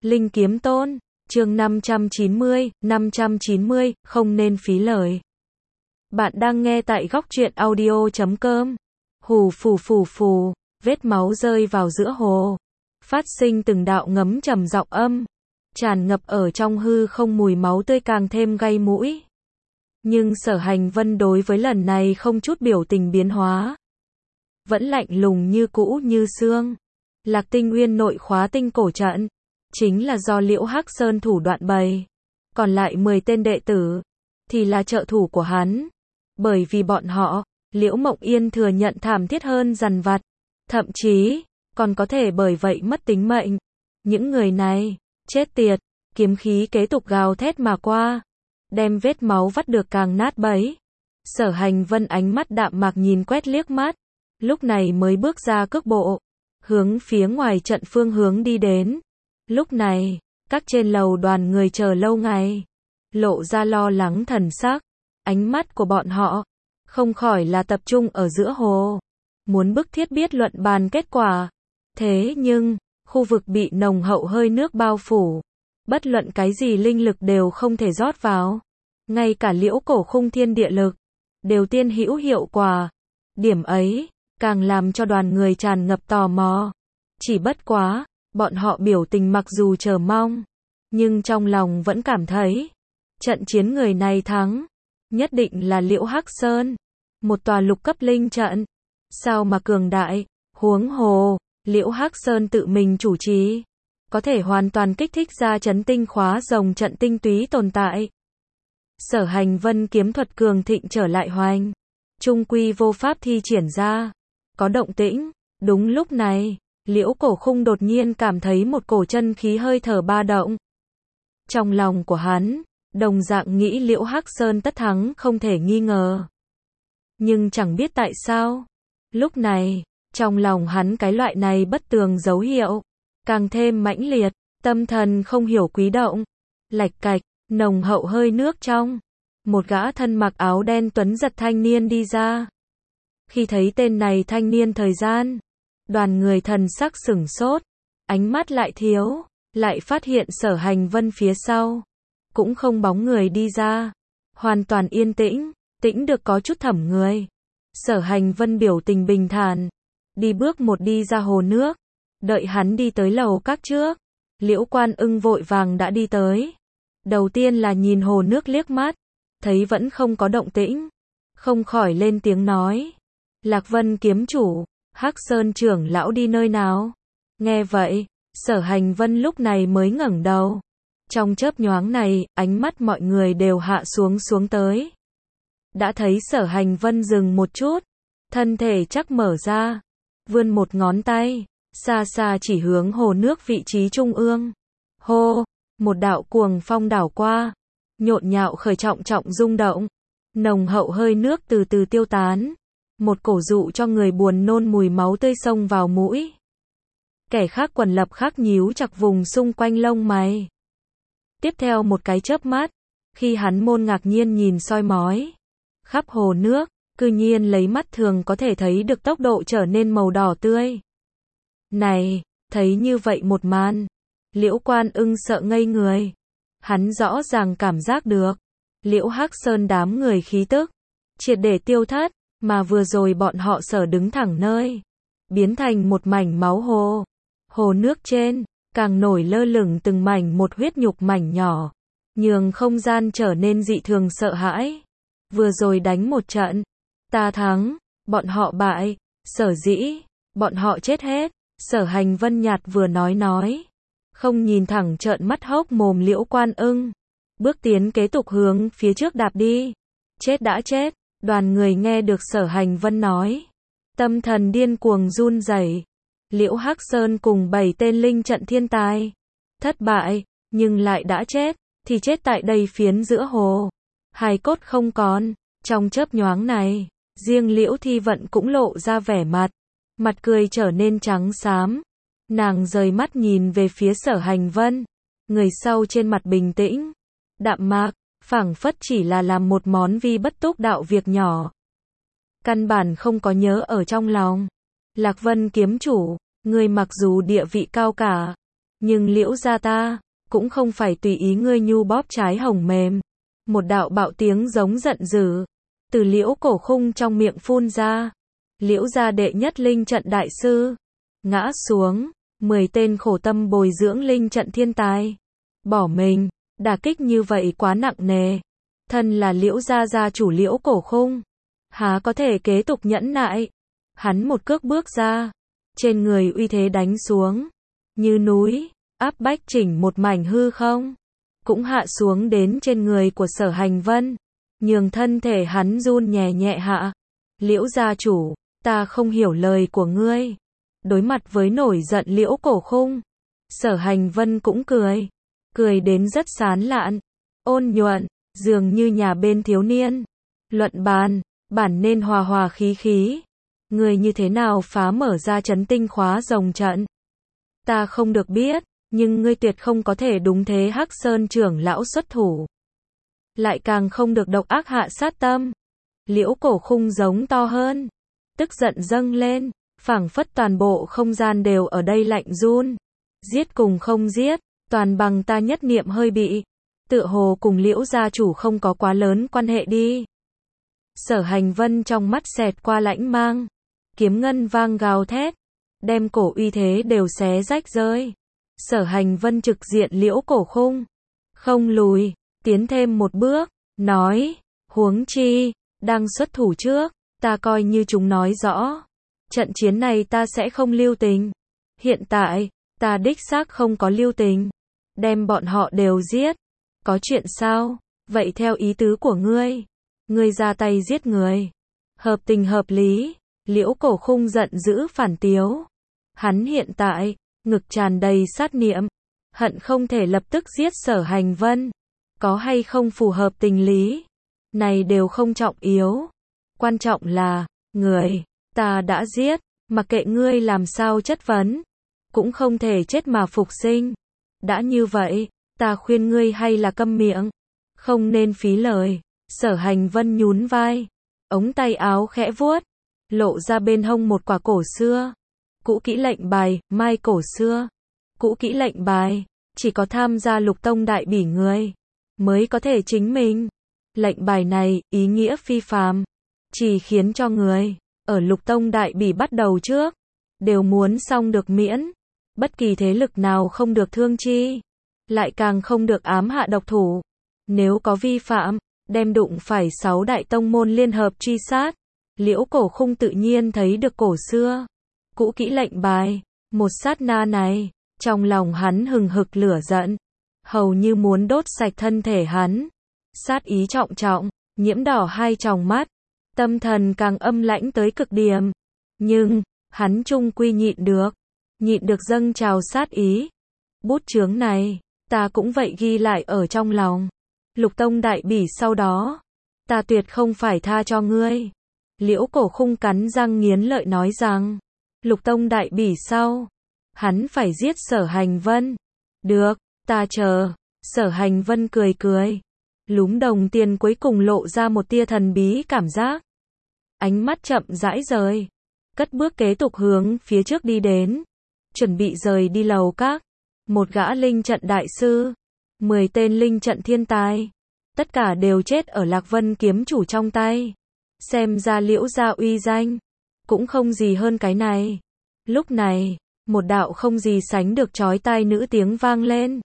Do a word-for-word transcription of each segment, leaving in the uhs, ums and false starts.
Linh Kiếm Tôn, chương năm trăm chín mươi, năm trăm chín mươi, không nên phí lời. Bạn đang nghe tại góc truyện audio chấm com. Hù phù phù phù, vết máu rơi vào giữa hồ. Phát sinh từng đạo ngấm trầm giọng âm. Tràn ngập ở trong hư không, mùi máu tươi càng thêm gay mũi. Nhưng Sở Hành Vân đối với lần này không chút biểu tình biến hóa. Vẫn lạnh lùng như cũ như xương. Lạc Tinh Uyên nội khóa tinh cổ trận. Chính là do Liễu Hắc Sơn thủ đoạn bày. Còn lại mười tên đệ tử, thì là trợ thủ của hắn. Bởi vì bọn họ, Liễu Mộng Yên thừa nhận thảm thiết hơn dằn vặt. Thậm chí, còn có thể bởi vậy mất tính mệnh. Những người này, chết tiệt, kiếm khí kế tục gào thét mà qua. Đem vết máu vắt được càng nát bấy. Sở Hành Vân ánh mắt đạm mạc nhìn quét liếc mắt. Lúc này mới bước ra cước bộ. Hướng phía ngoài trận phương hướng đi đến. Lúc này, các trên lầu đoàn người chờ lâu ngày. Lộ ra lo lắng thần sắc. Ánh mắt của bọn họ, không khỏi là tập trung ở giữa hồ. Muốn bức thiết biết luận bàn kết quả. Thế nhưng, khu vực bị nồng hậu hơi nước bao phủ. Bất luận cái gì linh lực đều không thể rót vào. Ngay cả liễu cổ khung thiên địa lực, đều tiên hữu hiệu quả. Điểm ấy, càng làm cho đoàn người tràn ngập tò mò. Chỉ bất quá, bọn họ biểu tình mặc dù chờ mong, nhưng trong lòng vẫn cảm thấy, trận chiến người này thắng, nhất định là Liễu Hắc Sơn. Một tòa lục cấp linh trận, sao mà cường đại, huống hồ, Liễu Hắc Sơn tự mình chủ trì, có thể hoàn toàn kích thích ra chấn tinh khóa rồng trận tinh túy tồn tại. Sở Hành Vân kiếm thuật cường thịnh trở lại hoành, trung quy vô pháp thi triển ra, có động tĩnh. Đúng lúc này, Liễu Cổ Khung đột nhiên cảm thấy một cổ chân khí hơi thở ba động. Trong lòng của hắn, đồng dạng nghĩ Liễu Hắc Sơn tất thắng không thể nghi ngờ. Nhưng chẳng biết tại sao, lúc này, trong lòng hắn cái loại này bất tường dấu hiệu, càng thêm mãnh liệt, tâm thần không hiểu quý động. Lạch cạch, nồng hậu hơi nước trong. Một gã thân mặc áo đen tuấn giật thanh niên đi ra. Khi thấy tên này thanh niên thời gian, đoàn người thần sắc sửng sốt, ánh mắt lại thiếu, lại phát hiện Sở Hành Vân phía sau, cũng không bóng người đi ra, hoàn toàn yên tĩnh, tĩnh được có chút thẩm người. Sở Hành Vân biểu tình bình thản, đi bước một đi ra hồ nước, đợi hắn đi tới lầu các trước, Liễu Quan Ưng vội vàng đã đi tới. Đầu tiên là nhìn hồ nước liếc mắt, thấy vẫn không có động tĩnh, không khỏi lên tiếng nói, Lạc Vân kiếm chủ, Hắc Sơn trưởng lão đi nơi nào? Nghe vậy, Sở Hành Vân lúc này mới ngẩng đầu. Trong chớp nhoáng này, ánh mắt mọi người đều hạ xuống xuống tới. Đã thấy Sở Hành Vân dừng một chút, thân thể chắc mở ra, vươn một ngón tay, xa xa chỉ hướng hồ nước vị trí trung ương. Hô, một đạo cuồng phong đảo qua, nhộn nhạo khởi trọng trọng rung động, nồng hậu hơi nước từ từ tiêu tán. Một cổ dụ cho người buồn nôn mùi máu tươi xông vào mũi. Kẻ khác quần lập khắc nhíu chặt vùng xung quanh lông mày. Tiếp theo một cái chớp mắt, khi hắn môn ngạc nhiên nhìn soi mói, khắp hồ nước, cư nhiên lấy mắt thường có thể thấy được tốc độ trở nên màu đỏ tươi. Này, thấy như vậy một màn, Liễu Quan Ưng sợ ngây người. Hắn rõ ràng cảm giác được, Liễu Hắc Sơn đám người khí tức, triệt để tiêu thất. Mà vừa rồi bọn họ Sở đứng thẳng nơi, biến thành một mảnh máu hồ. Hồ nước trên, càng nổi lơ lửng từng mảnh một huyết nhục mảnh nhỏ, nhường không gian trở nên dị thường sợ hãi. Vừa rồi đánh một trận, ta thắng, bọn họ bại, sở dĩ, bọn họ chết hết. Sở Hành Vân nhạt vừa nói nói, không nhìn thẳng trợn mắt hốc mồm Liễu Quan Ưng, bước tiến kế tục hướng phía trước đạp đi. Chết đã chết. Đoàn người nghe được Sở Hành Vân nói, tâm thần điên cuồng run rẩy. Liễu Hắc Sơn cùng bảy tên linh trận thiên tài, thất bại, nhưng lại đã chết, thì chết tại đây phiến giữa hồ. Hài cốt không còn. Trong chớp nhoáng này, riêng Liễu Thi Vận cũng lộ ra vẻ mặt, mặt cười trở nên trắng xám. Nàng rời mắt nhìn về phía Sở Hành Vân, người sau trên mặt bình tĩnh, đạm mạc, phảng phất chỉ là làm một món vi bất túc đạo việc nhỏ. Căn bản không có nhớ ở trong lòng. Lạc Vân kiếm chủ, người mặc dù địa vị cao cả, Nhưng Liễu gia ta, cũng không phải tùy ý ngươi nhu bóp trái hồng mềm. Một đạo bạo tiếng giống giận dữ, từ Liễu Cổ Khung trong miệng phun ra. Liễu gia đệ nhất linh trận đại sư, ngã xuống, mười tên khổ tâm bồi dưỡng linh trận thiên tài. Bỏ mình, đả kích như vậy quá nặng nề. Thân là Liễu gia gia chủ Liễu Cổ Khung, há có thể kế tục nhẫn nại. Hắn một cước bước ra, trên người uy thế đánh xuống, như núi, áp bách chỉnh một mảnh hư không, cũng hạ xuống đến trên người của Sở Hành Vân, nhường thân thể hắn run nhẹ nhẹ hạ. Liễu gia chủ, ta không hiểu lời của ngươi. Đối mặt với nổi giận Liễu Cổ Khung, Sở Hành Vân cũng cười, cười đến rất sán lạn, ôn nhuận, dường như nhà bên thiếu niên. Luận bàn, bản nên hòa hòa khí khí. Ngươi như thế nào phá mở ra trấn tinh khóa rồng trận? Ta không được biết, nhưng ngươi tuyệt không có thể đúng thế Hắc Sơn trưởng lão xuất thủ. Lại càng không được độc ác hạ sát tâm. Liễu Cổ Khung giống to hơn, tức giận dâng lên, phảng phất toàn bộ không gian đều ở đây lạnh run. Giết cùng không giết, toàn bằng ta nhất niệm hơi bị. Tựa hồ cùng Liễu gia chủ không có quá lớn quan hệ đi. Sở Hành Vân trong mắt xẹt qua lãnh mang, kiếm ngân vang gào thét, đem cổ uy thế đều xé rách rơi. Sở Hành Vân trực diện Liễu Cổ Khung, không lùi, tiến thêm một bước, nói, huống chi, đang xuất thủ trước, ta coi như chúng nói rõ. Trận chiến này ta sẽ không lưu tình. Hiện tại, ta đích xác không có lưu tình. Đem bọn họ đều giết. Có chuyện sao? Vậy theo ý tứ của ngươi, ngươi ra tay giết người. Hợp tình hợp lý. Liễu Cổ Khung giận dữ phản tiếu. Hắn hiện tại, ngực tràn đầy sát niệm, hận không thể lập tức giết Sở Hành Vân. Có hay không phù hợp tình lý, này đều không trọng yếu. Quan trọng là, người, ta đã giết, mặc kệ ngươi làm sao chất vấn, cũng không thể chết mà phục sinh. Đã như vậy, ta khuyên ngươi hay là câm miệng, không nên phí lời. Sở Hành Vân nhún vai, ống tay áo khẽ vuốt, lộ ra bên hông một quả cổ xưa. Cũ kỹ lệnh bài, mai cổ xưa. Cũ kỹ lệnh bài, chỉ có tham gia Lục Tông đại bỉ người mới có thể chính mình. Lệnh bài này, ý nghĩa phi phàm, chỉ khiến cho người ở Lục Tông đại bỉ bắt đầu trước, đều muốn xong được miễn. Bất kỳ thế lực nào không được thương chi, lại càng không được ám hạ độc thủ. Nếu có vi phạm, đem đụng phải sáu đại tông môn liên hợp truy sát. Liễu Cổ Khung tự nhiên thấy được cổ xưa, cũ kỹ lệnh bài. Một sát na này, trong lòng hắn hừng hực lửa giận, hầu như muốn đốt sạch thân thể hắn. Sát ý trọng trọng, nhiễm đỏ hai tròng mắt, tâm thần càng âm lãnh tới cực điểm. Nhưng, hắn chung quy nhịn được, nhịn được dâng trào sát ý. Bút chướng này, ta cũng vậy ghi lại ở trong lòng. Lục Tông đại bỉ sau đó, ta tuyệt không phải tha cho ngươi. Liễu Cổ Khung cắn răng nghiến lợi nói rằng, Lục Tông đại bỉ sau, hắn phải giết Sở Hành Vân. Được, ta chờ. Sở Hành Vân cười cười, lúm đồng tiền cuối cùng lộ ra một tia thần bí cảm giác. Ánh mắt chậm rãi rời, cất bước kế tục hướng phía trước đi đến, chuẩn bị rời đi lầu các. Một gã linh trận đại sư, mười tên linh trận thiên tài, tất cả đều chết ở Lạc Vân kiếm chủ trong tay. Xem ra Liễu gia uy danh, cũng không gì hơn cái này. Lúc này, một đạo không gì sánh được chói tai nữ tiếng vang lên.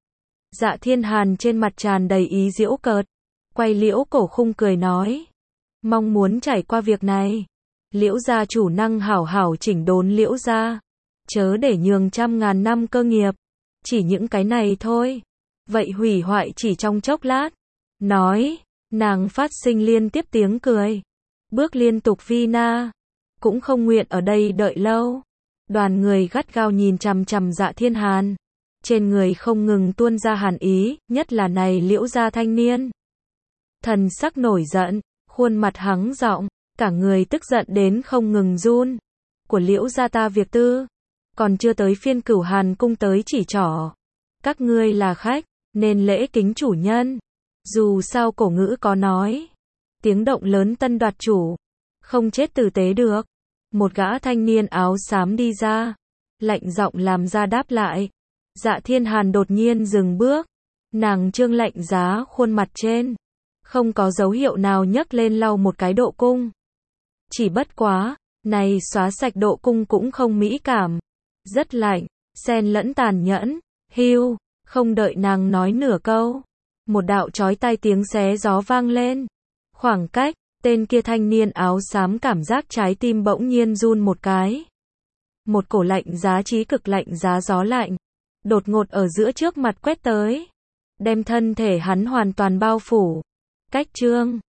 Dạ Thiên Hàn trên mặt tràn đầy ý giễu cợt, quay Liễu Cổ Khung cười nói, mong muốn trải qua việc này, Liễu gia chủ năng hảo hảo chỉnh đốn Liễu gia, chớ để nhường trăm ngàn năm cơ nghiệp, chỉ những cái này thôi, vậy hủy hoại chỉ trong chốc lát. Nói, nàng phát sinh liên tiếp tiếng cười, bước liên tục vi na, cũng không nguyện ở đây đợi lâu. Đoàn người gắt gao nhìn chằm chằm Dạ Thiên Hàn, trên người không ngừng tuôn ra hàn ý, nhất là này Liễu gia thanh niên. Thần sắc nổi giận, khuôn mặt hắng giọng, cả người tức giận đến không ngừng run. Của Liễu gia ta việc tư, còn chưa tới phiên Cửu Hàn cung tới chỉ trỏ. Các ngươi là khách, nên lễ kính chủ nhân. Dù sao cổ ngữ có nói, tiếng động lớn tân đoạt chủ, không chết tử tế được. Một gã thanh niên áo xám đi ra, lạnh giọng làm ra đáp lại. Dạ Thiên Hàn đột nhiên dừng bước. Nàng trương lạnh giá khuôn mặt trên. Không có dấu hiệu nào nhấc lên lau một cái độ cung. Chỉ bất quá, này xóa sạch độ cung cũng không mỹ cảm. Rất lạnh, xen lẫn tàn nhẫn. Hưu, không đợi nàng nói nửa câu. Một đạo chói tai tiếng xé gió vang lên. Khoảng cách, tên kia thanh niên áo xám cảm giác trái tim bỗng nhiên run một cái. Một cổ lạnh giá trí cực lạnh giá gió lạnh. Đột ngột ở giữa trước mặt quét tới. Đem thân thể hắn hoàn toàn bao phủ. Cách chương